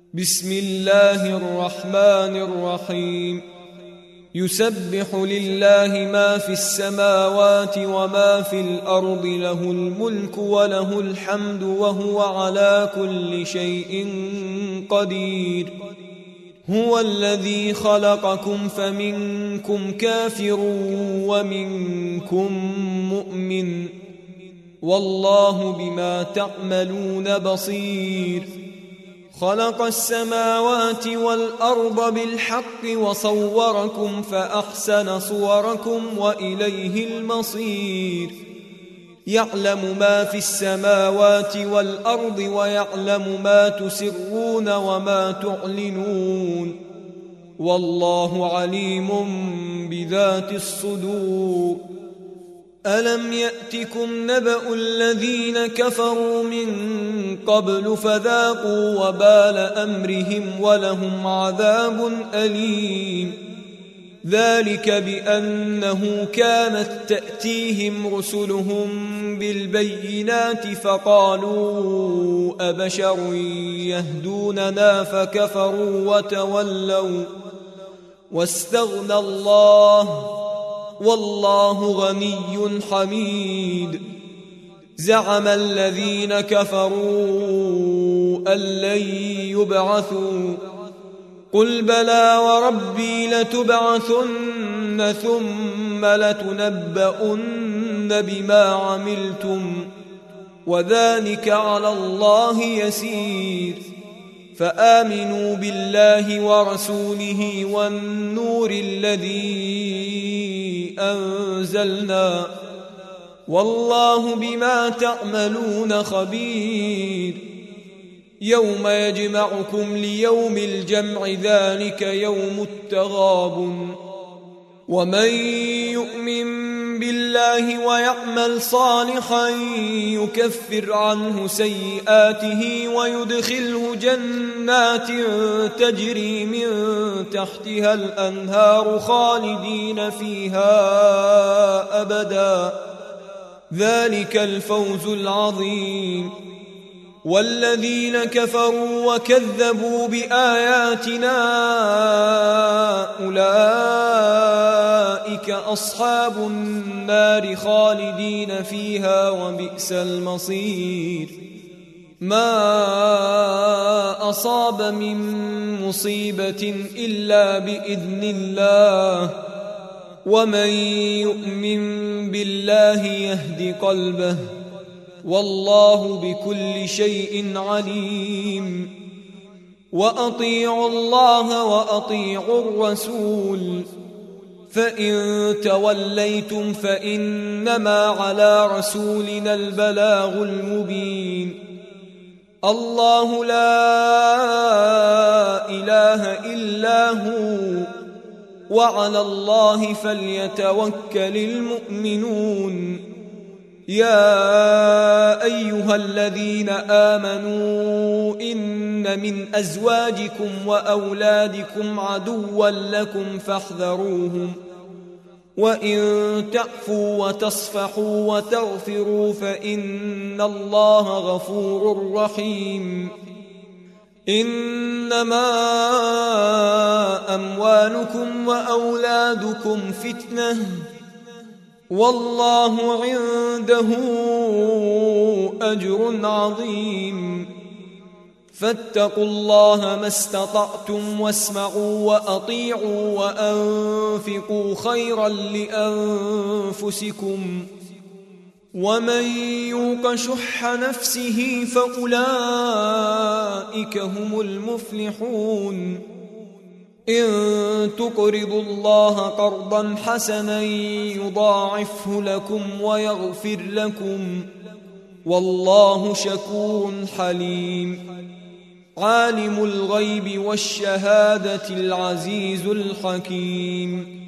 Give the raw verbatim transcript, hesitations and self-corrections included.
بسم الله الرحمن الرحيم. يسبح لله ما في السماوات وما في الأرض، له الملك وله الحمد وهو على كل شيء قدير. هو الذي خلقكم فمنكم كافر ومنكم مؤمن، والله بما تعملون بصير. خلق السماوات والأرض بالحق وصوركم فأحسن صوركم وإليه المصير. يعلم ما في السماوات والأرض ويعلم ما تسرون وما تعلنون، والله عليم بذات الصدور. ألم يأتكم نبأ الذين كفروا من قبل فذاقوا وبال أمرهم ولهم عذاب أليم. ذلك بأنه كانت تأتيهم رسلهم بالبينات فقالوا أبشر يهدوننا فكفروا وتولوا واستغنى الله، والله غني حميد. زعم الذين كفروا أن لن يبعثوا، قل بلى وربي لتبعثن ثم لتنبؤن بما عملتم، وذلك على الله يسير. فآمنوا بالله ورسوله والنور الذي أنزلنا، والله بما تعملون خبير. يوم يجمعكم ليوم الجمع، ذلك يوم التغابن. ومن يؤمن بالله ويعمل صالحا يكفر عنه سيئاته ويدخله جنات تجري من تحتها الأنهار خالدين فيها أبدا، ذلك الفوز العظيم. والذين كفروا وكذبوا بآياتنا أولئك أصحاب النار خالدين فيها وبئس المصير. ما أصاب من مصيبة إلا بإذن الله، ومن يؤمن بالله يهد قلبه، والله بكل شيء عليم. وأطيعوا الله وأطيعوا الرسول، فإن توليتم فإنما على رسولنا البلاغ المبين. الله لا إله إلا هو، وعلى الله فليتوكل المؤمنون. يا أيها الذين آمنوا إن من أزواجكم وأولادكم عدوا لكم فاحذروهم، وإن تعفوا وتصفحوا وتغفروا فإن الله غفور رحيم. إنما أموالكم وأولادكم فتنة، والله عنده أجر عظيم. فاتقوا الله ما استطعتم واسمعوا وأطيعوا وأنفقوا خيرا لأنفسكم، ومن يوق شح نفسه فأولئك هم المفلحون. إن تقرضوا الله قرضا حسنا يضاعفه لكم ويغفر لكم، والله شكور حليم. عالم الغيب والشهادة العزيز الحكيم.